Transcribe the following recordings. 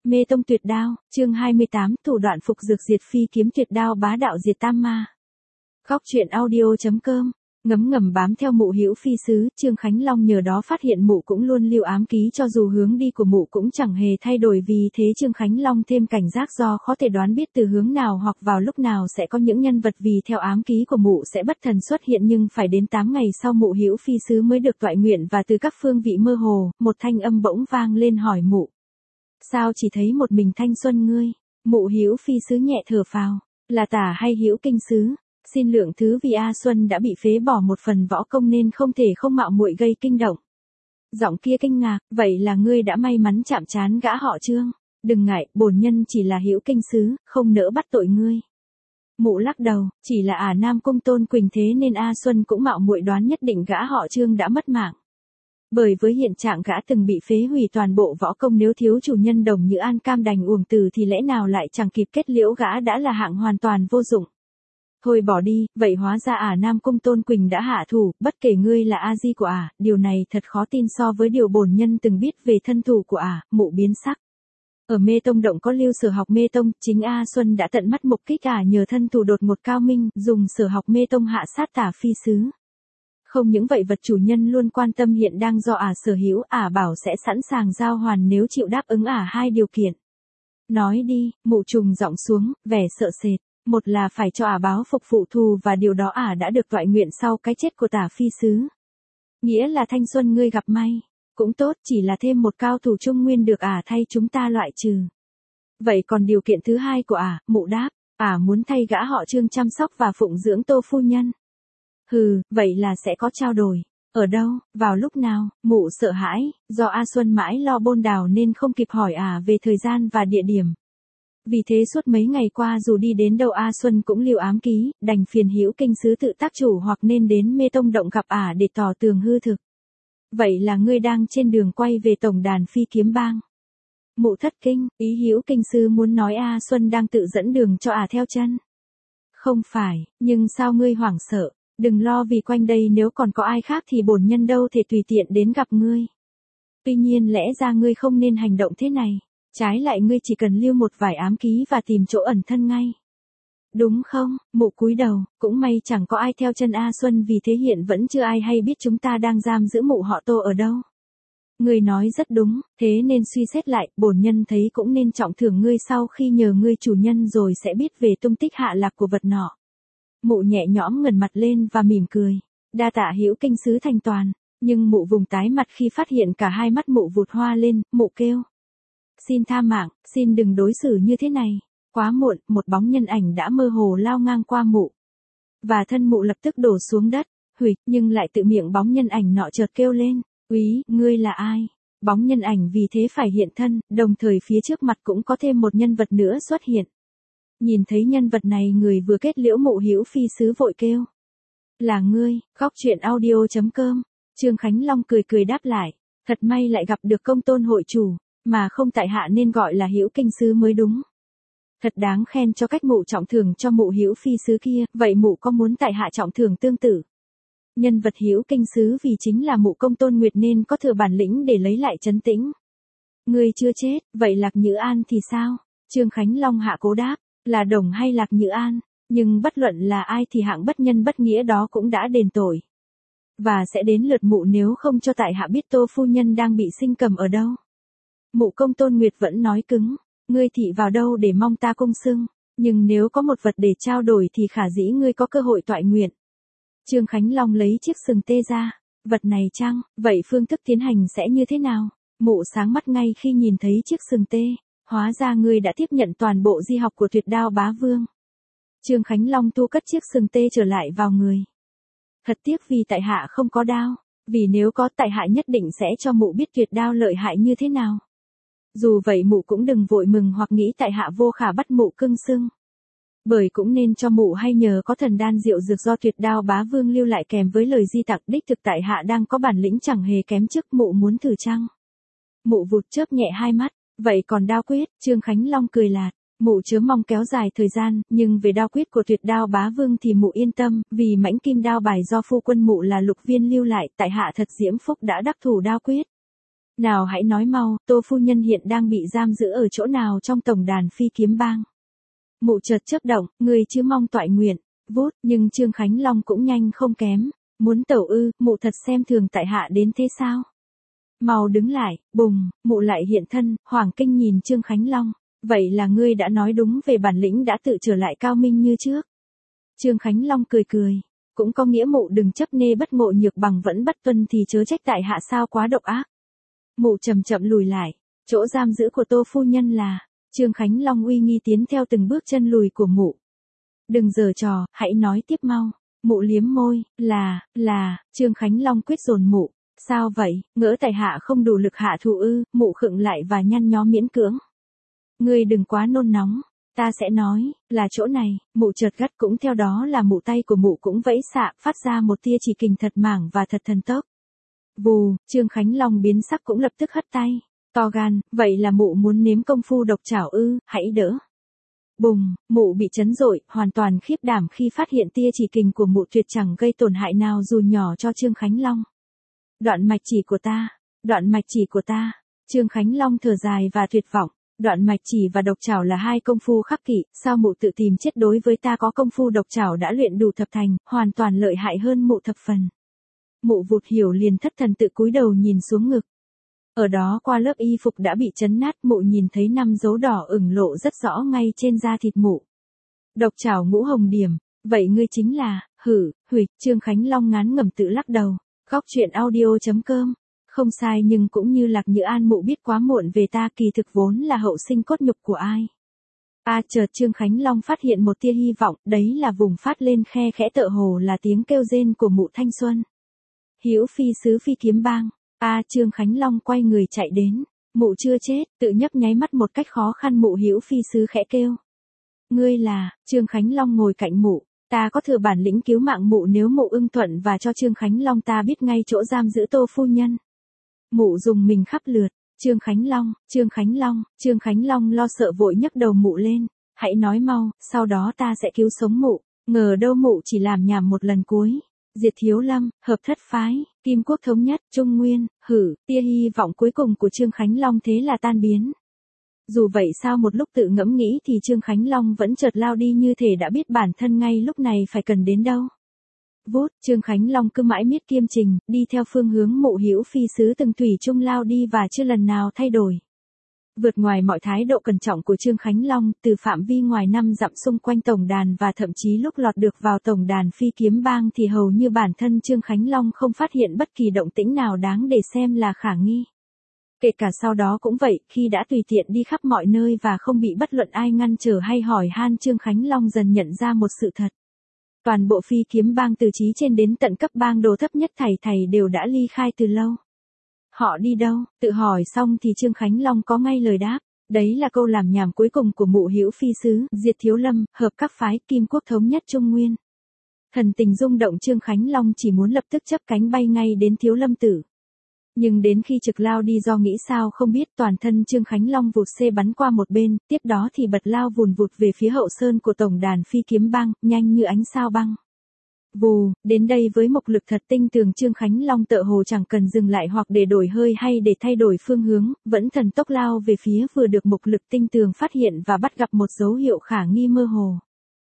Mê tông tuyệt đao, chương 28, thủ đoạn phục dược diệt phi kiếm tuyệt đao bá đạo diệt tam ma. Khóc chuyện audio.com, ngấm ngầm bám theo mụ Hữu Phi sứ, Trương Khánh Long nhờ đó phát hiện mụ cũng luôn lưu ám ký cho dù hướng đi của mụ cũng chẳng hề thay đổi, vì thế Trương Khánh Long thêm cảnh giác do khó thể đoán biết từ hướng nào hoặc vào lúc nào sẽ có những nhân vật vì theo ám ký của mụ sẽ bất thần xuất hiện, nhưng phải đến 8 ngày sau mụ Hữu Phi sứ mới được toại nguyện và từ các phương vị mơ hồ, một thanh âm bỗng vang lên hỏi mụ. Sao chỉ thấy một mình thanh xuân ngươi? Mụ Hữu Phi sứ nhẹ thở phào, là tả hay Hữu kinh sứ? Xin lượng thứ vì A Xuân đã bị phế bỏ một phần võ công nên không thể không mạo muội gây kinh động. Giọng kia kinh ngạc, vậy là ngươi đã may mắn chạm trán gã họ Trương. Đừng ngại, bổn nhân chỉ là Hữu kinh sứ, không nỡ bắt tội ngươi. Mụ lắc đầu, chỉ là Nam Cung Tôn Quỳnh thế nên A Xuân cũng mạo muội đoán nhất định gã họ Trương đã mất mạng. Bởi với hiện trạng gã từng bị phế hủy toàn bộ võ công, nếu thiếu chủ nhân Đồng Như An cam đành uổng từ thì lẽ nào lại chẳng kịp kết liễu, gã đã là hạng hoàn toàn vô dụng. Thôi bỏ đi, vậy hóa ra Nam Cung Tôn Quỳnh đã hạ thủ, bất kể ngươi là A Di của điều này thật khó tin so với điều bổn nhân từng biết về thân thủ của mụ biến sắc. Ở Mê Tông Động có Lưu Sở học Mê Tông, chính A Xuân đã tận mắt mục kích nhờ thân thủ đột ngột cao minh, dùng Sở học Mê Tông hạ sát Tả Phi sứ. Không những vậy, vật chủ nhân luôn quan tâm hiện đang do sở hữu, bảo sẽ sẵn sàng giao hoàn nếu chịu đáp ứng hai điều kiện. Nói đi, mụ trùng giọng xuống, vẻ sợ sệt. Một là phải cho báo phục phụ thù, và điều đó đã được toại nguyện sau cái chết của Tả Phi sứ. Nghĩa là thanh xuân ngươi gặp may. Cũng tốt, chỉ là thêm một cao thủ trung nguyên được thay chúng ta loại trừ. Vậy còn điều kiện thứ hai của mụ đáp, muốn thay gã họ Trương chăm sóc và phụng dưỡng Tô phu nhân. Hừ, vậy là sẽ có trao đổi. Ở đâu, vào lúc nào? Mụ sợ hãi, do A Xuân mãi lo bôn đào nên không kịp hỏi về thời gian và địa điểm. Vì thế suốt mấy ngày qua dù đi đến đâu A Xuân cũng lưu ám ký, đành phiền Hữu kinh sứ tự tác chủ hoặc nên đến Mê Tông Động gặp để tỏ tường hư thực. Vậy là ngươi đang trên đường quay về tổng đàn phi kiếm bang. Mụ thất kinh, ý Hữu kinh sứ muốn nói A Xuân đang tự dẫn đường cho theo chân. Không phải, nhưng sao ngươi hoảng sợ? Đừng lo, vì quanh đây nếu còn có ai khác thì bổn nhân đâu thể tùy tiện đến gặp ngươi. Tuy nhiên lẽ ra ngươi không nên hành động thế này. Trái lại ngươi chỉ cần lưu một vài ám ký và tìm chỗ ẩn thân ngay. Đúng không? Mụ cúi đầu, cũng may chẳng có ai theo chân A Xuân, vì thế hiện vẫn chưa ai hay biết chúng ta đang giam giữ mụ họ Tô ở đâu. Ngươi nói rất đúng, thế nên suy xét lại, bổn nhân thấy cũng nên trọng thưởng ngươi sau khi nhờ ngươi chủ nhân rồi sẽ biết về tung tích hạ lạc của vật nọ. Mụ nhẹ nhõm ngẩng mặt lên và mỉm cười. Đa tạ Hữu kinh sứ thành toàn, nhưng mụ vùng tái mặt khi phát hiện cả hai mắt mụ vụt hoa lên, mụ kêu. Xin tha mạng, xin đừng đối xử như thế này. Quá muộn, một bóng nhân ảnh đã mơ hồ lao ngang qua mụ. Và thân mụ lập tức đổ xuống đất, nhưng lại tự miệng bóng nhân ảnh nọ chợt kêu lên. Úy, ngươi là ai? Bóng nhân ảnh vì thế phải hiện thân, đồng thời phía trước mặt cũng có thêm một nhân vật nữa xuất hiện. Nhìn thấy nhân vật này, người vừa kết liễu mụ Hữu Phi sứ vội kêu. Là ngươi, khóc chuyện audio.com. Trương Khánh Long cười cười đáp lại. Thật may lại gặp được Công Tôn hội chủ. Mà không tại hạ nên gọi là Hữu kinh sứ mới đúng. Thật đáng khen cho cách mụ trọng thưởng cho mụ Hữu Phi sứ kia, vậy mụ có muốn tại hạ trọng thưởng tương tự? Nhân vật Hữu kinh sứ vì chính là mụ Công Tôn Nguyệt nên có thừa bản lĩnh để lấy lại trấn tĩnh. Ngươi chưa chết, vậy Lạc Nhữ An thì sao? Trương Khánh Long hạ cố đáp, là Đồng hay Lạc Nhữ An, nhưng bất luận là ai thì hạng bất nhân bất nghĩa đó cũng đã đền tội. Và sẽ đến lượt mụ nếu không cho tại hạ biết Tô phu nhân đang bị sinh cầm ở đâu. Mụ Công Tôn Nguyệt vẫn nói cứng, ngươi thị vào đâu để mong ta cung xưng, nhưng nếu có một vật để trao đổi thì khả dĩ ngươi có cơ hội toại nguyện. Trương Khánh Long lấy chiếc sừng tê ra, vật này chăng, vậy phương thức tiến hành sẽ như thế nào? Mụ sáng mắt ngay khi nhìn thấy chiếc sừng tê, hóa ra ngươi đã tiếp nhận toàn bộ di học của Tuyệt Đao Bá Vương. Trương Khánh Long thu cất chiếc sừng tê trở lại vào người. Thật tiếc vì tại hạ không có đao, vì nếu có tại hạ nhất định sẽ cho mụ biết tuyệt đao lợi hại như thế nào. Dù vậy mụ cũng đừng vội mừng hoặc nghĩ tại hạ vô khả bắt mụ cưng xưng. Bởi cũng nên cho mụ hay nhờ có thần đan diệu dược do Tuyệt Đao Bá Vương lưu lại kèm với lời di tặc đích thực tại hạ đang có bản lĩnh chẳng hề kém chức, mụ muốn thử chăng? Mụ vụt chớp nhẹ hai mắt, vậy còn đao quyết? Trương Khánh Long cười lạt, mụ chớ mong kéo dài thời gian, nhưng về đao quyết của Tuyệt Đao Bá Vương thì mụ yên tâm, vì mãnh kim đao bài do phu quân mụ là Lục Viên lưu lại, tại hạ thật diễm phúc đã đắc thủ đao quyết. Nào hãy nói mau, Tô phu nhân hiện đang bị giam giữ ở chỗ nào trong tổng đàn phi kiếm bang. Mụ chợt chớp động, người chứ mong toại nguyện. Vút, nhưng Trương Khánh Long cũng nhanh không kém. Muốn tẩu ư, mụ thật xem thường tại hạ đến thế sao? Mau đứng lại, bùng, mụ lại hiện thân, hoảng kinh nhìn Trương Khánh Long. Vậy là ngươi đã nói đúng về bản lĩnh đã tự trở lại cao minh như trước. Trương Khánh Long cười cười. Cũng có nghĩa mụ đừng chấp nê bất ngộ nhược bằng vẫn bất tuân thì chớ trách tại hạ sao quá độc ác. Mụ chậm chậm lùi lại. Chỗ giam giữ của Tô phu nhân là. Trương Khánh Long uy nghi tiến theo từng bước chân lùi của mụ. Đừng giở trò, hãy nói tiếp mau. Mụ liếm môi, là, Trương Khánh Long quyết dồn mụ. Sao vậy, ngỡ tại hạ không đủ lực hạ thủ ư, mụ khựng lại và nhăn nhó miễn cưỡng. Ngươi đừng quá nôn nóng, ta sẽ nói, là chỗ này, mụ chợt gắt cũng theo đó là mụ tay của mụ cũng vẫy xạ, phát ra một tia chỉ kình thật mảng và thật thần tốc. Vù, Trương Khánh Long biến sắc cũng lập tức hất tay. To gan, vậy là mụ muốn nếm công phu độc chảo ư, hãy đỡ. Bùng, mụ bị chấn rội, hoàn toàn khiếp đảm khi phát hiện tia chỉ kình của mụ tuyệt chẳng gây tổn hại nào dù nhỏ cho Trương Khánh Long. Đoạn mạch chỉ của ta, đoạn mạch chỉ của ta. Trương Khánh Long thở dài và tuyệt vọng. Đoạn mạch chỉ và độc chảo là hai công phu khắc kỷ, sao mụ tự tìm chết đối với ta có công phu độc chảo đã luyện đủ thập thành, hoàn toàn lợi hại hơn mụ thập phần. Mụ vụt hiểu liền thất thần tự cúi đầu nhìn xuống ngực. Ở đó qua lớp y phục đã bị chấn nát mụ nhìn thấy 5 dấu đỏ ửng lộ rất rõ ngay trên da thịt mụ. Độc chảo ngũ hồng điểm, vậy ngươi chính là, Trương Khánh Long ngán ngẩm tự lắc đầu. Góc truyện audio.com. Không sai nhưng cũng như Lạc Nhữ An mụ biết quá muộn về ta kỳ thực vốn là hậu sinh cốt nhục của ai. Chợt Trương Khánh Long phát hiện một tia hy vọng, đấy là vùng phát lên khe khẽ tựa hồ là tiếng kêu rên của mụ thanh xuân. Hữu phi sứ phi kiếm bang. Trương Khánh Long quay người chạy đến. Mụ chưa chết, tự nhấp nháy mắt một cách khó khăn mụ Hữu phi sứ khẽ kêu. Ngươi là, Trương Khánh Long ngồi cạnh mụ. Ta có thừa bản lĩnh cứu mạng mụ nếu mụ ưng thuận và cho Trương Khánh Long ta biết ngay chỗ giam giữ Tô phu nhân. Mụ dùng mình khắp lượt. Trương Khánh Long lo sợ vội nhấc đầu mụ lên. Hãy nói mau, sau đó ta sẽ cứu sống mụ. Ngờ đâu mụ chỉ làm nhảm một lần cuối. Diệt Thiếu Lâm, hợp thất phái, Kim Quốc thống nhất, Trung Nguyên, tia hy vọng cuối cùng của Trương Khánh Long thế là tan biến. Dù vậy sao một lúc tự ngẫm nghĩ thì Trương Khánh Long vẫn chợt lao đi như thể đã biết bản thân ngay lúc này phải cần đến đâu. Vút, Trương Khánh Long cứ mãi miết kiêm trình, đi theo phương hướng mụ Hữu phi sứ từng thủy chung lao đi và chưa lần nào thay đổi. Vượt ngoài mọi thái độ cẩn trọng của Trương Khánh Long, từ phạm vi ngoài 5 dặm xung quanh tổng đàn và thậm chí lúc lọt được vào tổng đàn phi kiếm bang thì hầu như bản thân Trương Khánh Long không phát hiện bất kỳ động tĩnh nào đáng để xem là khả nghi. Kể cả sau đó cũng vậy, khi đã tùy tiện đi khắp mọi nơi và không bị bất luận ai ngăn trở hay hỏi han Trương Khánh Long dần nhận ra một sự thật. Toàn bộ phi kiếm bang từ chí trên đến tận cấp bang đồ thấp nhất thảy đều đã ly khai từ lâu. Họ đi đâu? Tự hỏi xong thì Trương Khánh Long có ngay lời đáp. Đấy là câu làm nhảm cuối cùng của mụ Hữu phi sứ, diệt Thiếu Lâm, hợp các phái, Kim Quốc thống nhất Trung Nguyên. Thần tình rung động Trương Khánh Long chỉ muốn lập tức chắp cánh bay ngay đến Thiếu Lâm tử. Nhưng đến khi trực lao đi do nghĩ sao không biết toàn thân Trương Khánh Long vụt xê bắn qua một bên, tiếp đó thì bật lao vùn vụt về phía hậu sơn của tổng đàn phi kiếm bang, nhanh như ánh sao băng. Vù, đến đây với mộc lực thật tinh tường Trương Khánh Long tựa hồ chẳng cần dừng lại hoặc để đổi hơi hay để thay đổi phương hướng, vẫn thần tốc lao về phía vừa được mộc lực tinh tường phát hiện và bắt gặp một dấu hiệu khả nghi mơ hồ.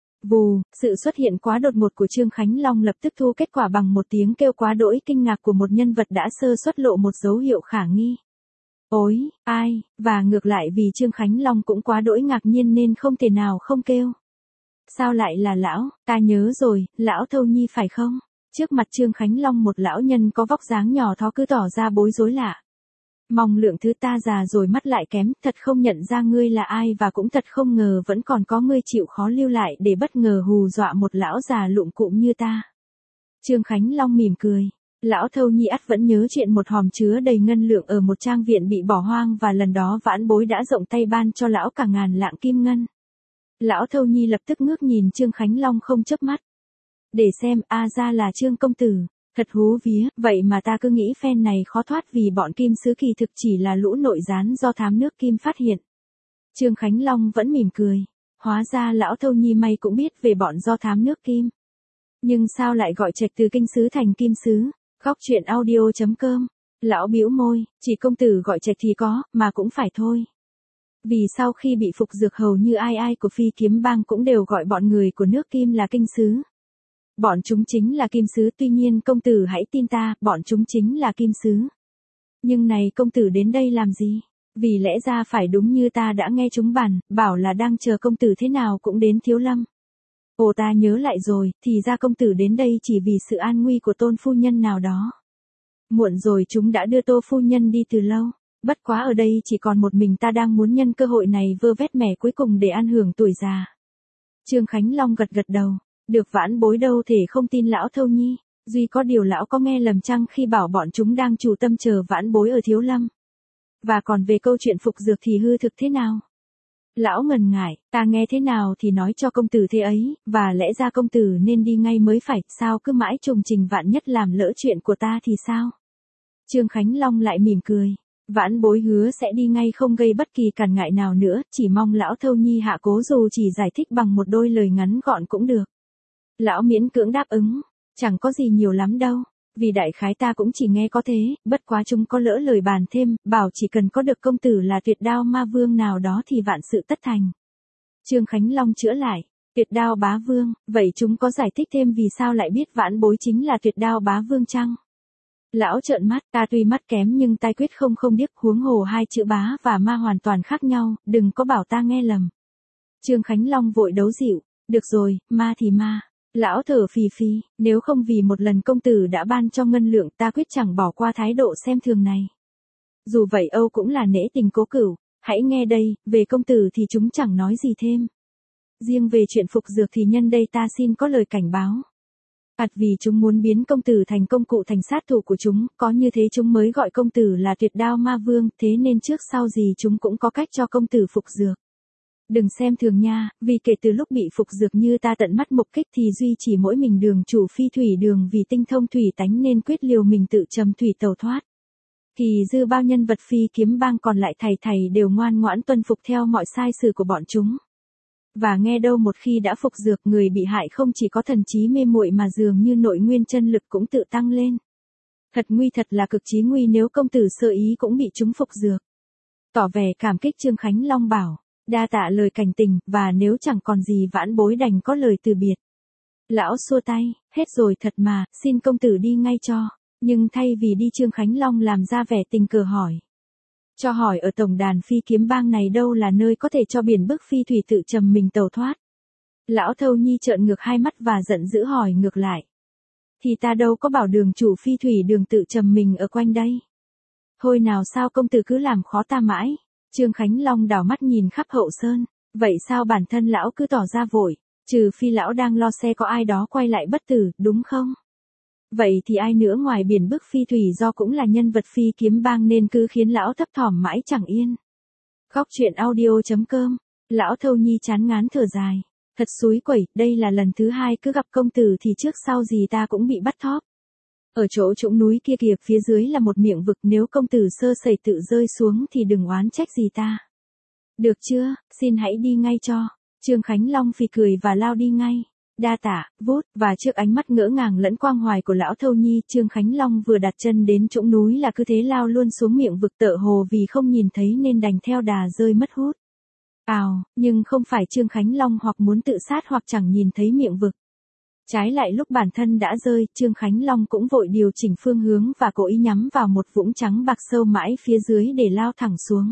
Vù, sự xuất hiện quá đột ngột của Trương Khánh Long lập tức thu kết quả bằng một tiếng kêu quá đỗi kinh ngạc của một nhân vật đã sơ suất lộ một dấu hiệu khả nghi. Ôi, ai, và ngược lại vì Trương Khánh Long cũng quá đỗi ngạc nhiên nên không thể nào không kêu. Sao lại là lão, ta nhớ rồi, lão Thâu Nhi phải không? Trước mặt Trương Khánh Long một lão nhân có vóc dáng nhỏ thó cứ tỏ ra bối rối lạ. Mong lượng thứ ta già rồi mắt lại kém, thật không nhận ra ngươi là ai và cũng thật không ngờ vẫn còn có ngươi chịu khó lưu lại để bất ngờ hù dọa một lão già lụm cụm như ta. Trương Khánh Long mỉm cười. Lão Thâu Nhi ắt vẫn nhớ chuyện một hòm chứa đầy ngân lượng ở một trang viện bị bỏ hoang và lần đó vãn bối đã rộng tay ban cho lão cả ngàn lạng kim ngân. Lão Thâu Nhi lập tức ngước nhìn Trương Khánh Long không chớp mắt. Để xem, ra là Trương công tử. Thật hú vía, vậy mà ta cứ nghĩ phen này khó thoát vì bọn kim sứ kỳ thực chỉ là lũ nội gián do thám nước kim phát hiện. Trương Khánh Long vẫn mỉm cười. Hóa ra lão Thâu Nhi may cũng biết về bọn do thám nước kim. Nhưng sao lại gọi trạch từ kinh sứ thành kim sứ? Góc truyện audio.com Lão bĩu môi, chỉ công tử gọi trạch thì có, mà cũng phải thôi. Vì sau khi bị phục dược hầu như ai ai của Phi Kiếm Bang cũng đều gọi bọn người của nước Kim là kinh sứ. Bọn chúng chính là kim sứ, tuy nhiên công tử hãy tin ta, bọn chúng chính là kim sứ. Nhưng này công tử đến đây làm gì? Vì lẽ ra phải đúng như ta đã nghe chúng bàn, bảo là đang chờ công tử thế nào cũng đến Thiếu Lâm. Ồ ta nhớ lại rồi, thì ra công tử đến đây chỉ vì sự an nguy của Tôn phu nhân nào đó. Muộn rồi, chúng đã đưa Tô phu nhân đi từ lâu. Bất quá ở đây chỉ còn một mình ta đang muốn nhân cơ hội này vơ vét mẻ cuối cùng để ăn hưởng tuổi già. Trương Khánh Long gật gật đầu. Được, vãn bối đâu thể không tin lão Thâu Nhi. Duy có điều lão có nghe lầm chăng khi bảo bọn chúng đang chủ tâm chờ vãn bối ở Thiếu Lâm. Và còn về câu chuyện phục dược thì hư thực thế nào? Lão ngần ngại, ta nghe thế nào thì nói cho công tử thế ấy, và lẽ ra công tử nên đi ngay mới phải, sao cứ mãi trùng trình vạn nhất làm lỡ chuyện của ta thì sao? Trương Khánh Long lại mỉm cười. Vãn bối hứa sẽ đi ngay không gây bất kỳ cản ngại nào nữa, chỉ mong lão Thâu Nhi hạ cố dù chỉ giải thích bằng một đôi lời ngắn gọn cũng được. Lão miễn cưỡng đáp ứng, chẳng có gì nhiều lắm đâu, vì đại khái ta cũng chỉ nghe có thế, bất quá chúng có lỡ lời bàn thêm, bảo chỉ cần có được công tử là Tuyệt Đao Ma Vương nào đó thì vạn sự tất thành. Trương Khánh Long chữa lại, Tuyệt Đao Bá Vương, vậy chúng có giải thích thêm vì sao lại biết vãn bối chính là Tuyệt Đao Bá Vương chăng? Lão trợn mắt, ta tuy mắt kém nhưng tai quyết không điếc, huống hồ hai chữ bá và ma hoàn toàn khác nhau, đừng có bảo ta nghe lầm. Trương Khánh Long vội đấu dịu, được rồi, ma thì ma. Lão thở phì phì, nếu không vì một lần công tử đã ban cho ngân lượng ta quyết chẳng bỏ qua thái độ xem thường này. Dù vậy Âu cũng là nể tình cố cửu, hãy nghe đây, về công tử thì chúng chẳng nói gì thêm. Riêng về chuyện phục dược thì nhân đây ta xin có lời cảnh báo. Vì chúng muốn biến công tử thành công cụ thành sát thủ của chúng, có như thế chúng mới gọi công tử là Tuyệt Đao Ma Vương, thế nên trước sau gì chúng cũng có cách cho công tử phục dược. Đừng xem thường nha, vì kể từ lúc bị phục dược như ta tận mắt mục kích thì duy chỉ mỗi mình Đường chủ Phi Thủy Đường vì tinh thông thủy tánh nên quyết liều mình tự trầm thủy tẩu thoát. Thì dư bao nhân vật Phi Kiếm Bang còn lại thầy đều ngoan ngoãn tuân phục theo mọi sai sử của bọn chúng. Và nghe đâu một khi đã phục dược, người bị hại không chỉ có thần trí mê muội mà dường như nội nguyên chân lực cũng tự tăng lên. Thật nguy, thật là cực chí nguy nếu công tử sơ ý cũng bị chúng phục dược. Tỏ vẻ cảm kích Trương Khánh Long bảo, đa tạ lời cảnh tình, và nếu chẳng còn gì vãn bối đành có lời từ biệt. Lão xua tay, hết rồi thật mà, xin công tử đi ngay cho. Nhưng thay vì đi Trương Khánh Long làm ra vẻ tình cờ hỏi. Cho hỏi ở tổng đàn Phi Kiếm Bang này đâu là nơi có thể cho biển bức phi thủy tự trầm mình tẩu thoát. Lão Thâu Nhi trợn ngược hai mắt và giận dữ hỏi ngược lại. Thì ta đâu có bảo Đường chủ Phi Thủy Đường tự trầm mình ở quanh đây. Thôi nào, sao công tử cứ làm khó ta mãi. Trương Khánh Long đảo mắt nhìn khắp hậu sơn. Vậy sao bản thân lão cứ tỏ ra vội, trừ phi lão đang lo xe có ai đó quay lại bất tử, đúng không? Vậy thì ai nữa ngoài biển bức Phi Thủy Do cũng là nhân vật Phi Kiếm Bang nên cứ khiến lão thấp thỏm mãi chẳng yên. Khóc chuyện audio.com. Lão Thâu Nhi chán ngán thở dài. Thật xúi quẩy, đây là lần thứ hai cứ gặp công tử thì trước sau gì ta cũng bị bắt thóp. Ở chỗ trũng núi kia kìa, phía dưới là một miệng vực, nếu công tử sơ sẩy tự rơi xuống thì đừng oán trách gì ta. Được chưa, xin hãy đi ngay cho. Trương Khánh Long phì cười và lao đi ngay. Đa tạ, vút, và trước ánh mắt ngỡ ngàng lẫn quang hoài của lão Thâu Nhi, Trương Khánh Long vừa đặt chân đến trũng núi là cứ thế lao luôn xuống miệng vực, tựa hồ vì không nhìn thấy nên đành theo đà rơi mất hút. Nhưng không phải Trương Khánh Long hoặc muốn tự sát hoặc chẳng nhìn thấy miệng vực. Trái lại lúc bản thân đã rơi, Trương Khánh Long cũng vội điều chỉnh phương hướng và cố ý nhắm vào một vũng trắng bạc sâu mãi phía dưới để lao thẳng xuống.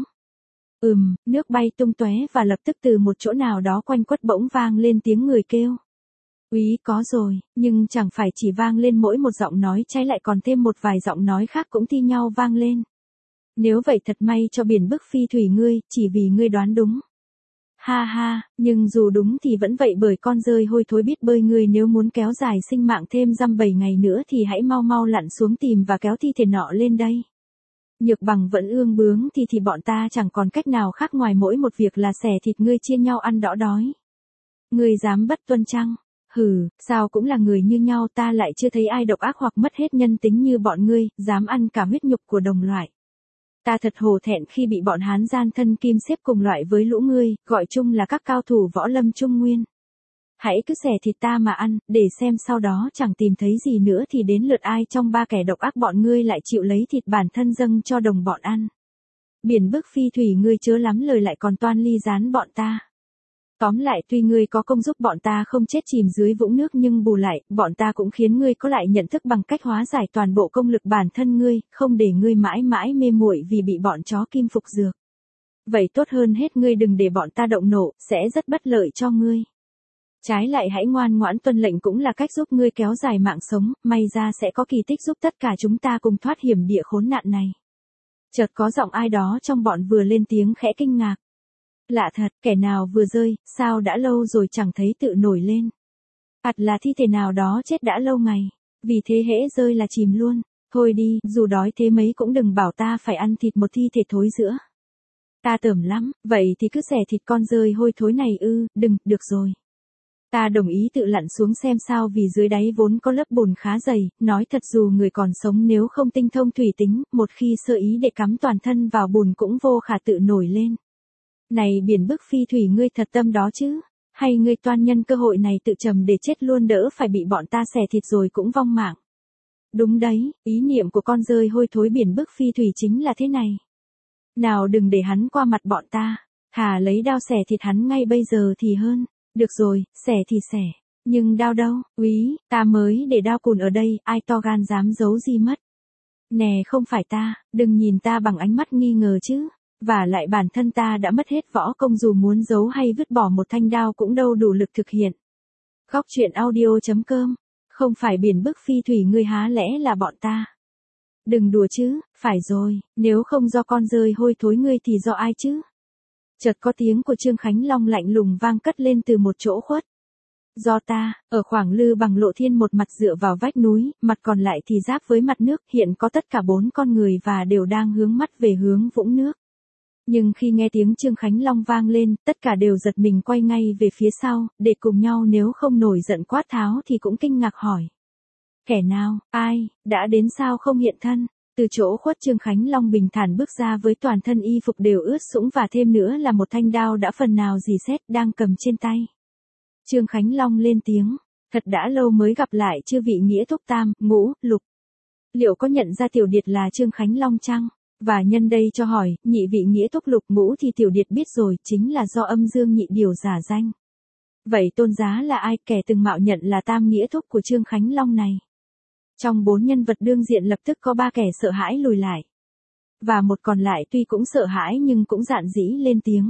Nước bay tung tóe và lập tức từ một chỗ nào đó quanh quất bỗng vang lên tiếng người kêu. Úy, có rồi, nhưng chẳng phải chỉ vang lên mỗi một giọng nói, trái lại còn thêm một vài giọng nói khác cũng thi nhau vang lên. Nếu vậy thật may cho biển bức Phi Thủy ngươi, chỉ vì ngươi đoán đúng. Ha ha, nhưng dù đúng thì vẫn vậy, bởi con rơi hôi thối biết bơi ngươi, nếu muốn kéo dài sinh mạng thêm dăm 7 ngày nữa thì hãy mau mau lặn xuống tìm và kéo thi thể nọ lên đây. Nhược Bằng vẫn ương bướng thì bọn ta chẳng còn cách nào khác ngoài mỗi một việc là xẻ thịt ngươi chia nhau ăn đỏ đói. Ngươi dám bất tuân chăng? Hừ, sao cũng là người như nhau, ta lại chưa thấy ai độc ác hoặc mất hết nhân tính như bọn ngươi, dám ăn cả huyết nhục của đồng loại. Ta thật hổ thẹn khi bị bọn Hán gian thân Kim xếp cùng loại với lũ ngươi, gọi chung là các cao thủ võ lâm Trung Nguyên. Hãy cứ xẻ thịt ta mà ăn, để xem sau đó chẳng tìm thấy gì nữa thì đến lượt ai trong ba kẻ độc ác bọn ngươi lại chịu lấy thịt bản thân dâng cho đồng bọn ăn. Biển bức phi thủy ngươi chớ lắm lời lại còn toan ly gián bọn ta. Tóm lại tuy ngươi có công giúp bọn ta không chết chìm dưới vũng nước nhưng bù lại, bọn ta cũng khiến ngươi có lại nhận thức bằng cách hóa giải toàn bộ công lực bản thân ngươi, không để ngươi mãi mãi mê muội vì bị bọn chó kim phục dược. Vậy tốt hơn hết ngươi đừng để bọn ta động nộ, sẽ rất bất lợi cho ngươi. Trái lại hãy ngoan ngoãn tuân lệnh cũng là cách giúp ngươi kéo dài mạng sống, may ra sẽ có kỳ tích giúp tất cả chúng ta cùng thoát hiểm địa khốn nạn này. Chợt có giọng ai đó trong bọn vừa lên tiếng khẽ kinh ngạc. Lạ thật, kẻ nào vừa rơi, sao đã lâu rồi chẳng thấy tự nổi lên. Ắt là thi thể nào đó chết đã lâu ngày, vì thế hễ rơi là chìm luôn. Thôi đi, dù đói thế mấy cũng đừng bảo ta phải ăn thịt một thi thể thối rữa. Ta tởm lắm, vậy thì cứ xẻ thịt con rơi hôi thối này ư, đừng, được rồi. Ta đồng ý tự lặn xuống xem sao vì dưới đáy vốn có lớp bùn khá dày, nói thật dù người còn sống nếu không tinh thông thủy tính, một khi sơ ý để cắm toàn thân vào bùn cũng vô khả tự nổi lên. Này biển bức phi thủy ngươi thật tâm đó chứ, hay ngươi toan nhân cơ hội này tự trầm để chết luôn đỡ phải bị bọn ta xẻ thịt rồi cũng vong mạng. Đúng đấy, ý niệm của con rơi hôi thối biển bức phi thủy chính là thế này. Nào đừng để hắn qua mặt bọn ta, thà lấy đao xẻ thịt hắn ngay bây giờ thì hơn. Được rồi, xẻ thì xẻ. Nhưng đao đâu, úy, ta mới để đao cùn ở đây, ai to gan dám giấu gì mất. Nè không phải ta, đừng nhìn ta bằng ánh mắt nghi ngờ chứ. Và lại bản thân ta đã mất hết võ công dù muốn giấu hay vứt bỏ một thanh đao cũng đâu đủ lực thực hiện. Góc truyện audio.com. Không phải biển bức phi thủy ngươi há lẽ là bọn ta. Đừng đùa chứ, phải rồi, nếu không do con rơi hôi thối ngươi thì do ai chứ? Chợt có tiếng của Trương Khánh Long lạnh lùng vang cất lên từ một chỗ khuất. Do ta, ở khoảng lư bằng lộ thiên một mặt dựa vào vách núi, mặt còn lại thì giáp với mặt nước, hiện có tất cả 4 con người và đều đang hướng mắt về hướng vũng nước. Nhưng khi nghe tiếng Trương Khánh Long vang lên, tất cả đều giật mình quay ngay về phía sau, để cùng nhau nếu không nổi giận quát tháo thì cũng kinh ngạc hỏi. Kẻ nào, ai, đã đến sao không hiện thân? Từ chỗ khuất Trương Khánh Long bình thản bước ra với toàn thân y phục đều ướt sũng và thêm nữa là một thanh đao đã phần nào rỉ sét đang cầm trên tay. Trương Khánh Long lên tiếng, thật đã lâu mới gặp lại chư vị nghĩa thúc tam, ngũ, lục. Liệu có nhận ra tiểu điệt là Trương Khánh Long chăng? Và nhân đây cho hỏi, nhị vị nghĩa thúc lục ngũ thì tiểu điệt biết rồi, chính là do âm dương nhị điều giả danh. Vậy tôn giá là ai kẻ từng mạo nhận là tam nghĩa thúc của Trương Khánh Long này? Trong 4 nhân vật đương diện lập tức có 3 kẻ sợ hãi lùi lại. Và một còn lại tuy cũng sợ hãi nhưng cũng dạn dĩ lên tiếng.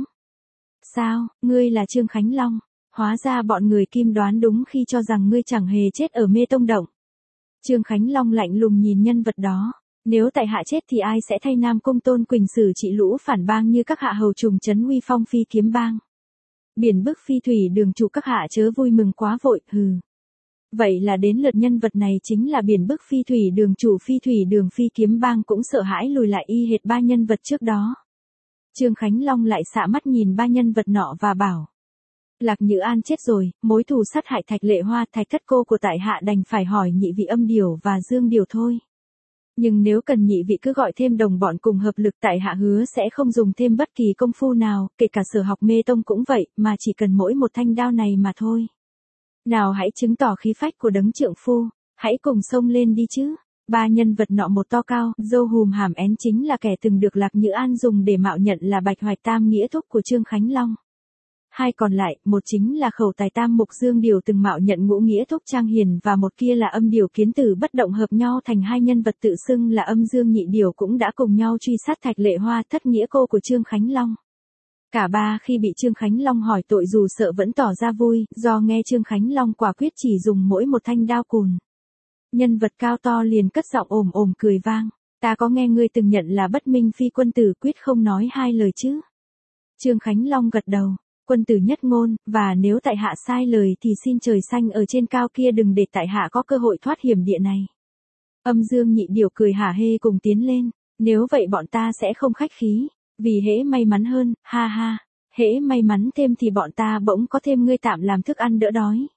Sao, ngươi là Trương Khánh Long? Hóa ra bọn người Kim đoán đúng khi cho rằng ngươi chẳng hề chết ở Mê Tông Động. Trương Khánh Long lạnh lùng nhìn nhân vật đó. Nếu tại hạ chết thì ai sẽ thay Nam Cung Tôn Quỳnh xử trị lũ phản bang như các hạ hầu trùng trấn uy phong phi kiếm bang? Biển bức phi thủy đường chủ các hạ chớ vui mừng quá vội, hừ. Vậy là đến lượt nhân vật này chính là biển bức phi thủy đường chủ phi thủy đường phi kiếm bang cũng sợ hãi lùi lại y hệt 3 nhân vật trước đó. Trương Khánh Long lại xạ mắt nhìn 3 nhân vật nọ và bảo. Lạc Nhữ An chết rồi, mối thù sát hại Thạch Lệ Hoa Thạch thất cô của tại hạ đành phải hỏi nhị vị âm điều và dương điều thôi. Nhưng nếu cần nhị vị cứ gọi thêm đồng bọn cùng hợp lực tại hạ hứa sẽ không dùng thêm bất kỳ công phu nào, kể cả Sở Học Mê Tông cũng vậy, mà chỉ cần mỗi một thanh đao này mà thôi. Nào hãy chứng tỏ khí phách của đấng trượng phu, hãy cùng xông lên đi chứ. 3 nhân vật nọ một to cao, râu hùm hàm én chính là kẻ từng được Lạc Nhữ An dùng để mạo nhận là Bạch Hoạch Tam nghĩa thúc của Trương Khánh Long. 2 còn lại, một chính là Khẩu Tài Tam Mục Dương Điều từng mạo nhận ngũ nghĩa thúc Trang Hiền và một kia là Âm Điều Kiến Tử bất động hợp nhau thành 2 nhân vật tự xưng là Âm Dương Nhị Điều cũng đã cùng nhau truy sát Thạch Lệ Hoa thất nghĩa cô của Trương Khánh Long. Cả 3 khi bị Trương Khánh Long hỏi tội dù sợ vẫn tỏ ra vui, do nghe Trương Khánh Long quả quyết chỉ dùng mỗi một thanh đao cùn. Nhân vật cao to liền cất giọng ồm ồm cười vang, ta có nghe ngươi từng nhận là Bất Minh Phi quân tử quyết không nói 2 lời chứ. Trương Khánh Long gật đầu, quân tử nhất ngôn, và nếu tại hạ sai lời thì xin trời xanh ở trên cao kia đừng để tại hạ có cơ hội thoát hiểm địa này. Âm Dương Nhị Điều cười hả hê cùng tiến lên, nếu vậy bọn ta sẽ không khách khí. Vì hễ may mắn hơn, ha ha, hễ may mắn thêm thì bọn ta bỗng có thêm ngươi tạm làm thức ăn đỡ đói.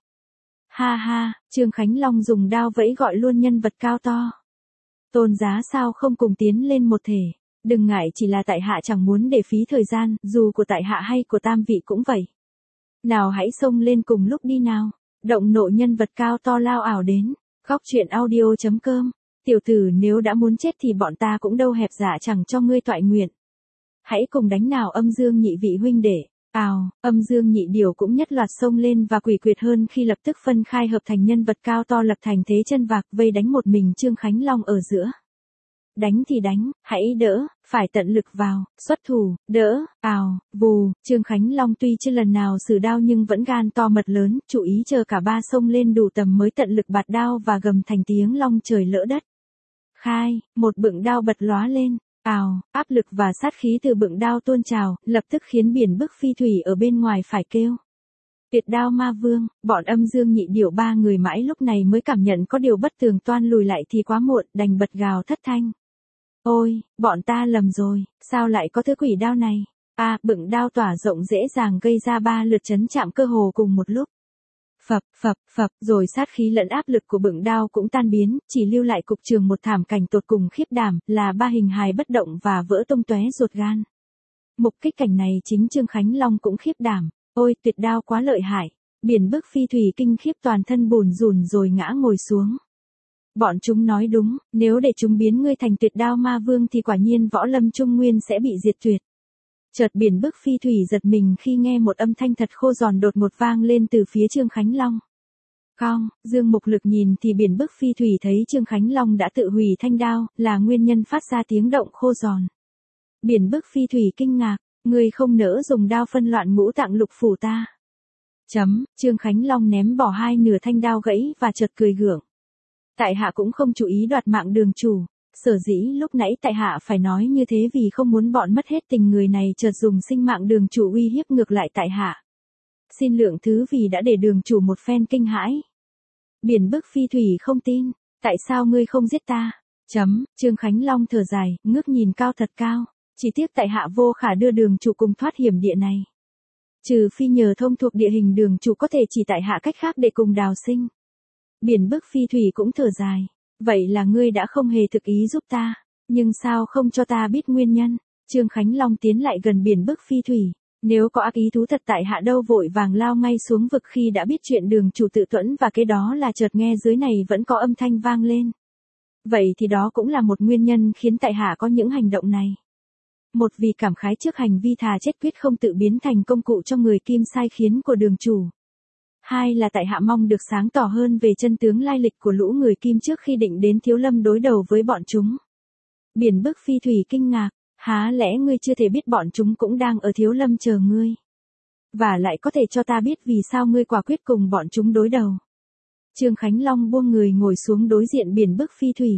Ha ha, Trương Khánh Long dùng đao vẫy gọi luôn nhân vật cao to. Tôn giá sao không cùng tiến lên một thể, đừng ngại chỉ là tại hạ chẳng muốn để phí thời gian, dù của tại hạ hay của tam vị cũng vậy. Nào hãy xông lên cùng lúc đi nào. Động nộ nhân vật cao to lao ảo đến. Góc truyện audio.com. Tiểu tử nếu đã muốn chết thì bọn ta cũng đâu hẹp dạ chẳng cho ngươi toại nguyện. Hãy cùng đánh nào Âm Dương nhị vị huynh đệ. Ào, Âm Dương nhị điều cũng nhất loạt xông lên và quỷ quyệt hơn khi lập tức phân khai hợp thành nhân vật cao to lập thành thế chân vạc vây đánh một mình Trương Khánh Long ở giữa. Đánh thì đánh, hãy đỡ, phải tận lực vào, xuất thủ, đỡ, ào, vù, Trương Khánh Long tuy chưa lần nào sử đao nhưng vẫn gan to mật lớn, chú ý chờ cả ba xông lên đủ tầm mới tận lực bạt đao và gầm thành tiếng long trời lỡ đất. Khai, một bựng đao bật lóa lên, ào, áp lực và sát khí từ bựng đao tuôn trào, lập tức khiến biển bức phi thủy ở bên ngoài phải kêu. Tuyệt đao ma vương, bọn Âm Dương nhị điểu ba người mãi lúc này mới cảm nhận có điều bất tường toan lùi lại thì quá muộn, đành bật gào thất thanh. Ôi, bọn ta lầm rồi, sao lại có thứ quỷ đao này? Bựng đao tỏa rộng dễ dàng gây ra 3 lượt chấn chạm cơ hồ cùng một lúc. Phập, phập, phập, rồi sát khí lẫn áp lực của bựng đao cũng tan biến, chỉ lưu lại cục trường một thảm cảnh tột cùng khiếp đảm, là 3 hình hài bất động và vỡ tung tóe ruột gan. Mục kích cảnh này chính Trương Khánh Long cũng khiếp đảm, ôi tuyệt đao quá lợi hại, biển bức phi thủy kinh khiếp toàn thân bùn rùn rồi ngã ngồi xuống. Bọn chúng nói đúng, nếu để chúng biến ngươi thành tuyệt đao ma vương thì quả nhiên võ lâm trung nguyên sẽ bị diệt tuyệt. Chợt biển bức phi thủy giật mình khi nghe một âm thanh thật khô giòn đột ngột vang lên từ phía Trương Khánh Long. Cong, Dương Mục Lực nhìn thì biển bức phi thủy thấy Trương Khánh Long đã tự hủy thanh đao, là nguyên nhân phát ra tiếng động khô giòn. Biển bức phi thủy kinh ngạc, ngươi không nỡ dùng đao phân loạn ngũ tạng lục phủ ta. Trương Khánh Long ném bỏ 2 nửa thanh đao gãy và chợt cười gượng. Tại hạ cũng không chú ý đoạt mạng đường chủ, sở dĩ lúc nãy tại hạ phải nói như thế vì không muốn bọn mất hết tình người này chợt dùng sinh mạng đường chủ uy hiếp ngược lại tại hạ. Xin lượng thứ vì đã để đường chủ một phen kinh hãi. Biển bức phi thủy không tin, tại sao ngươi không giết ta? Trương Khánh Long thở dài, ngước nhìn cao thật cao, chỉ tiếc tại hạ vô khả đưa đường chủ cùng thoát hiểm địa này. Trừ phi nhờ thông thuộc địa hình đường chủ có thể chỉ tại hạ cách khác để cùng đào sinh. Biển bức phi thủy cũng thở dài. Vậy là ngươi đã không hề thực ý giúp ta. Nhưng sao không cho ta biết nguyên nhân? Trương Khánh Long tiến lại gần biển bức phi thủy. Nếu có ác ý thú thật tại hạ đâu vội vàng lao ngay xuống vực khi đã biết chuyện đường chủ tự tuẫn và cái đó là chợt nghe dưới này vẫn có âm thanh vang lên. Vậy thì đó cũng là một nguyên nhân khiến tại hạ có những hành động này. Một vì cảm khái trước hành vi thà chết quyết không tự biến thành công cụ cho người kim sai khiến của đường chủ. 2 là tại hạ mong được sáng tỏ hơn về chân tướng lai lịch của lũ người kim trước khi định đến Thiếu Lâm đối đầu với bọn chúng. Biển bức phi thủy kinh ngạc, há lẽ ngươi chưa thể biết bọn chúng cũng đang ở Thiếu Lâm chờ ngươi. Và lại có thể cho ta biết vì sao ngươi quả quyết cùng bọn chúng đối đầu. Trương Khánh Long buông người ngồi xuống đối diện biển bức phi thủy.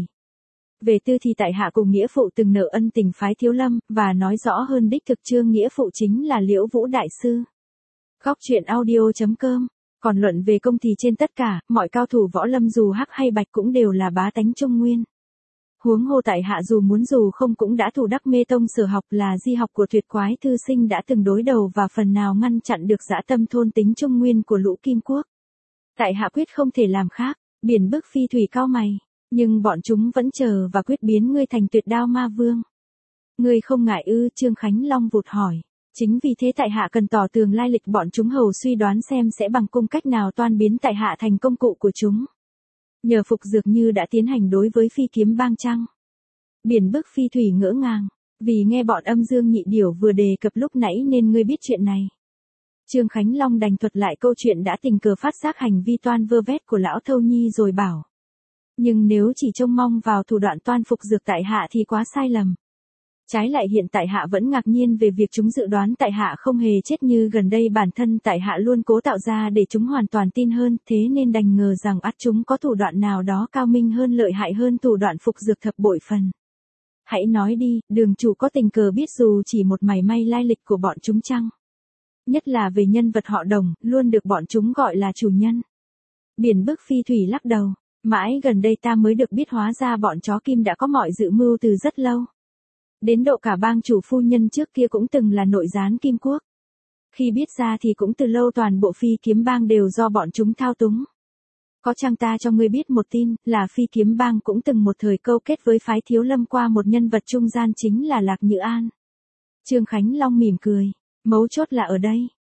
Về tư thì tại hạ cùng nghĩa phụ từng nợ ân tình phái Thiếu Lâm, và nói rõ hơn đích thực Trương nghĩa phụ chính là Liễu Vũ đại sư. Góc truyện audio.com. Còn luận về công thì trên tất cả, mọi cao thủ võ lâm dù hắc hay bạch cũng đều là bá tánh Trung Nguyên. Huống hồ tại hạ dù muốn dù không cũng đã thủ đắc mê tông sở học là di học của tuyệt quái thư sinh đã từng đối đầu và phần nào ngăn chặn được dã tâm thôn tính Trung Nguyên của lũ Kim Quốc. Tại hạ quyết không thể làm khác, biển bức phi thủy cao mày, nhưng bọn chúng vẫn chờ và quyết biến ngươi thành tuyệt đao ma vương. Ngươi không ngại ư? Trương Khánh Long vụt hỏi. Chính vì thế tại hạ cần tỏ tường lai lịch bọn chúng hầu suy đoán xem sẽ bằng cung cách nào toan biến tại hạ thành công cụ của chúng. Nhờ phục dược như đã tiến hành đối với phi kiếm bang chăng? Biển bức phi thủy ngỡ ngàng, vì nghe bọn Âm Dương nhị điểu vừa đề cập lúc nãy nên ngươi biết chuyện này. Trương Khánh Long đành thuật lại câu chuyện đã tình cờ phát giác hành vi toan vơ vét của lão Thâu Nhi rồi bảo. Nhưng nếu chỉ trông mong vào thủ đoạn toan phục dược tại hạ thì quá sai lầm. Trái lại hiện tại hạ vẫn ngạc nhiên về việc chúng dự đoán tại hạ không hề chết như gần đây bản thân tại hạ luôn cố tạo ra để chúng hoàn toàn tin hơn, thế nên đành ngờ rằng ắt chúng có thủ đoạn nào đó cao minh hơn lợi hại hơn thủ đoạn phục dược thập bội phần. Hãy nói đi, đường chủ có tình cờ biết dù chỉ một mảy may lai lịch của bọn chúng chăng? Nhất là về nhân vật họ Đồng, luôn được bọn chúng gọi là chủ nhân. Biển bức phi thủy lắc đầu, mãi gần đây ta mới được biết hóa ra bọn chó kim đã có mọi dự mưu từ rất lâu. Đến độ cả bang chủ phu nhân trước kia cũng từng là nội gián Kim Quốc. Khi biết ra thì cũng từ lâu toàn bộ phi kiếm bang đều do bọn chúng thao túng. Có chăng ta cho ngươi biết một tin, là phi kiếm bang cũng từng một thời câu kết với phái Thiếu Lâm qua một nhân vật trung gian chính là Lạc Nhữ An. Trương Khánh Long mỉm cười, mấu chốt là ở đây.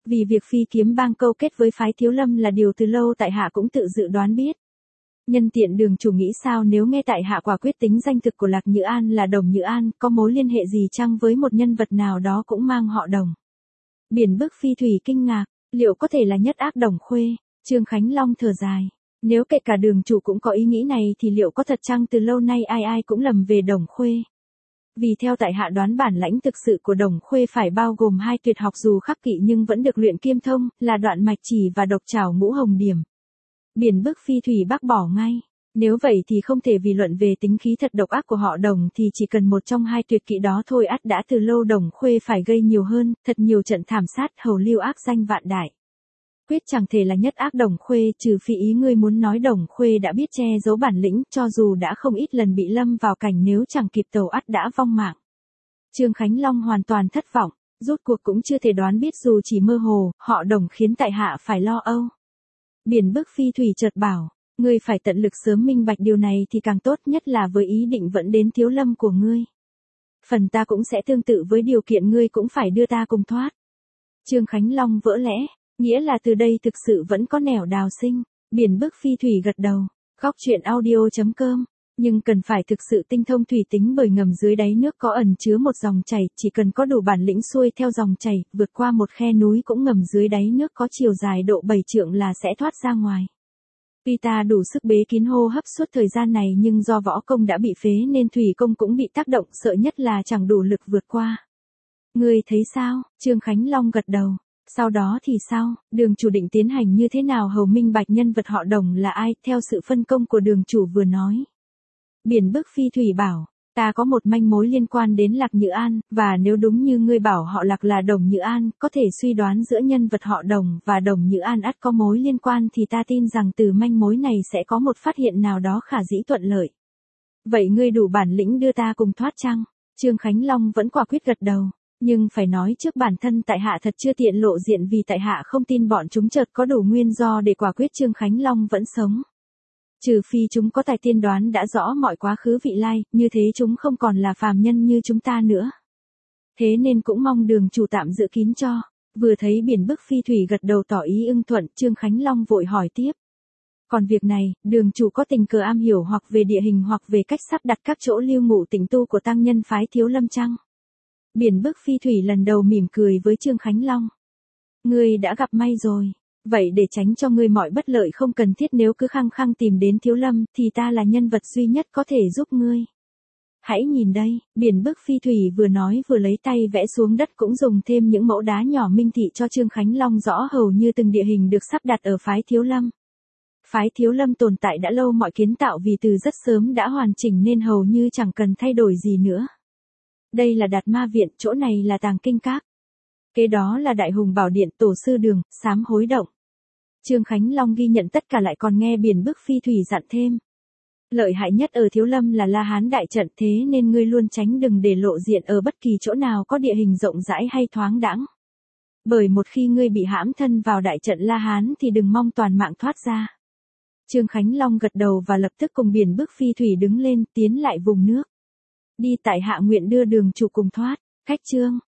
Vì việc phi kiếm bang câu kết với phái Thiếu Lâm là điều từ lâu tại hạ cũng tự dự đoán biết. Nhân tiện đường chủ nghĩ sao nếu nghe tại hạ quả quyết tính danh thực của Lạc Nhữ An là Đồng Nhữ An, có mối liên hệ gì chăng với một nhân vật nào đó cũng mang họ Đồng. Biển Bức Phi Thủy kinh ngạc, liệu có thể là nhất ác Đồng Khuê? Trương Khánh Long thở dài. Nếu kể cả đường chủ cũng có ý nghĩ này thì liệu có thật chăng từ lâu nay ai ai cũng lầm về Đồng Khuê? Vì theo tại hạ đoán bản lãnh thực sự của Đồng Khuê phải bao gồm hai tuyệt học dù khắc kỵ nhưng vẫn được luyện kiêm thông, là đoạn mạch chỉ và độc trảo ngũ hồng điểm. Biển Bức Phi Thủy bác bỏ ngay. Nếu vậy thì không thể vì luận về tính khí thật độc ác của họ Đồng thì chỉ cần một trong hai tuyệt kỹ đó thôi ắt đã từ lâu Đồng Khuê phải gây nhiều hơn, thật nhiều trận thảm sát hầu lưu ác danh vạn đại. Quyết chẳng thể là nhất ác Đồng Khuê trừ phi ý ngươi muốn nói Đồng Khuê đã biết che giấu bản lĩnh cho dù đã không ít lần bị lâm vào cảnh nếu chẳng kịp tàu ắt đã vong mạng. Trương Khánh Long hoàn toàn thất vọng, rốt cuộc cũng chưa thể đoán biết dù chỉ mơ hồ, họ Đồng khiến tại hạ phải lo âu. Biển Bức Phi Thủy chợt bảo, ngươi phải tận lực sớm minh bạch điều này thì càng tốt nhất là với ý định vẫn đến Thiếu Lâm của ngươi. Phần ta cũng sẽ tương tự với điều kiện ngươi cũng phải đưa ta cùng thoát. Trương Khánh Long vỡ lẽ, nghĩa là từ đây thực sự vẫn có nẻo đào sinh. Biển Bức Phi Thủy gật đầu, góc truyện audio.com. Nhưng cần phải thực sự tinh thông thủy tính bởi ngầm dưới đáy nước có ẩn chứa một dòng chảy, chỉ cần có đủ bản lĩnh xuôi theo dòng chảy, vượt qua một khe núi cũng ngầm dưới đáy nước có chiều dài độ 7 trượng là sẽ thoát ra ngoài. Tuy ta đủ sức bế kín hô hấp suốt thời gian này nhưng do võ công đã bị phế nên thủy công cũng bị tác động, sợ nhất là chẳng đủ lực vượt qua. Ngươi thấy sao? Trương Khánh Long gật đầu. Sau đó thì sao? Đường chủ định tiến hành như thế nào hầu minh bạch nhân vật họ Đồng là ai theo sự phân công của đường chủ vừa nói. Biển Bức Phi Thủy bảo, ta có một manh mối liên quan đến Lạc Nhữ An, và nếu đúng như ngươi bảo họ Lạc là Đồng Nhữ An, có thể suy đoán giữa nhân vật họ Đồng và Đồng Nhữ An ắt có mối liên quan thì ta tin rằng từ manh mối này sẽ có một phát hiện nào đó khả dĩ thuận lợi. Vậy ngươi đủ bản lĩnh đưa ta cùng thoát chăng? Trương Khánh Long vẫn quả quyết gật đầu, nhưng phải nói trước bản thân tại hạ thật chưa tiện lộ diện vì tại hạ không tin bọn chúng chợt có đủ nguyên do để quả quyết Trương Khánh Long vẫn sống. Trừ phi chúng có tài tiên đoán đã rõ mọi quá khứ vị lai, như thế chúng không còn là phàm nhân như chúng ta nữa. Thế nên cũng mong đường chủ tạm giữ kín cho. Vừa thấy Biển Bức Phi Thủy gật đầu tỏ ý ưng thuận, Trương Khánh Long vội hỏi tiếp. Còn việc này, đường chủ có tình cờ am hiểu hoặc về địa hình hoặc về cách sắp đặt các chỗ lưu ngụ tĩnh tu của tăng nhân phái Thiếu Lâm chăng? Biển Bức Phi Thủy lần đầu mỉm cười với Trương Khánh Long. Ngươi đã gặp may rồi. Vậy để tránh cho ngươi mọi bất lợi không cần thiết nếu cứ khăng khăng tìm đến Thiếu Lâm thì ta là nhân vật duy nhất có thể giúp ngươi. Hãy nhìn đây, Biển Bức Phi Thủy vừa nói vừa lấy tay vẽ xuống đất cũng dùng thêm những mẫu đá nhỏ minh thị cho Trương Khánh Long rõ hầu như từng địa hình được sắp đặt ở phái Thiếu Lâm. Phái Thiếu Lâm tồn tại đã lâu mọi kiến tạo vì từ rất sớm đã hoàn chỉnh nên hầu như chẳng cần thay đổi gì nữa. Đây là Đạt Ma Viện, chỗ này là Tàng Kinh Các. Kế đó là Đại Hùng Bảo Điện, Tổ Sư Đường, Sám Hối Động. Trương Khánh Long ghi nhận tất cả lại còn nghe Biển Bức Phi Thủy dặn thêm. Lợi hại nhất ở Thiếu Lâm là La Hán đại trận thế nên ngươi luôn tránh đừng để lộ diện ở bất kỳ chỗ nào có địa hình rộng rãi hay thoáng đãng. Bởi một khi ngươi bị hãm thân vào đại trận La Hán thì đừng mong toàn mạng thoát ra. Trương Khánh Long gật đầu và lập tức cùng Biển Bức Phi Thủy đứng lên tiến lại vùng nước. Đi tại hạ nguyện đưa đường chủ cùng thoát. Khách Trương.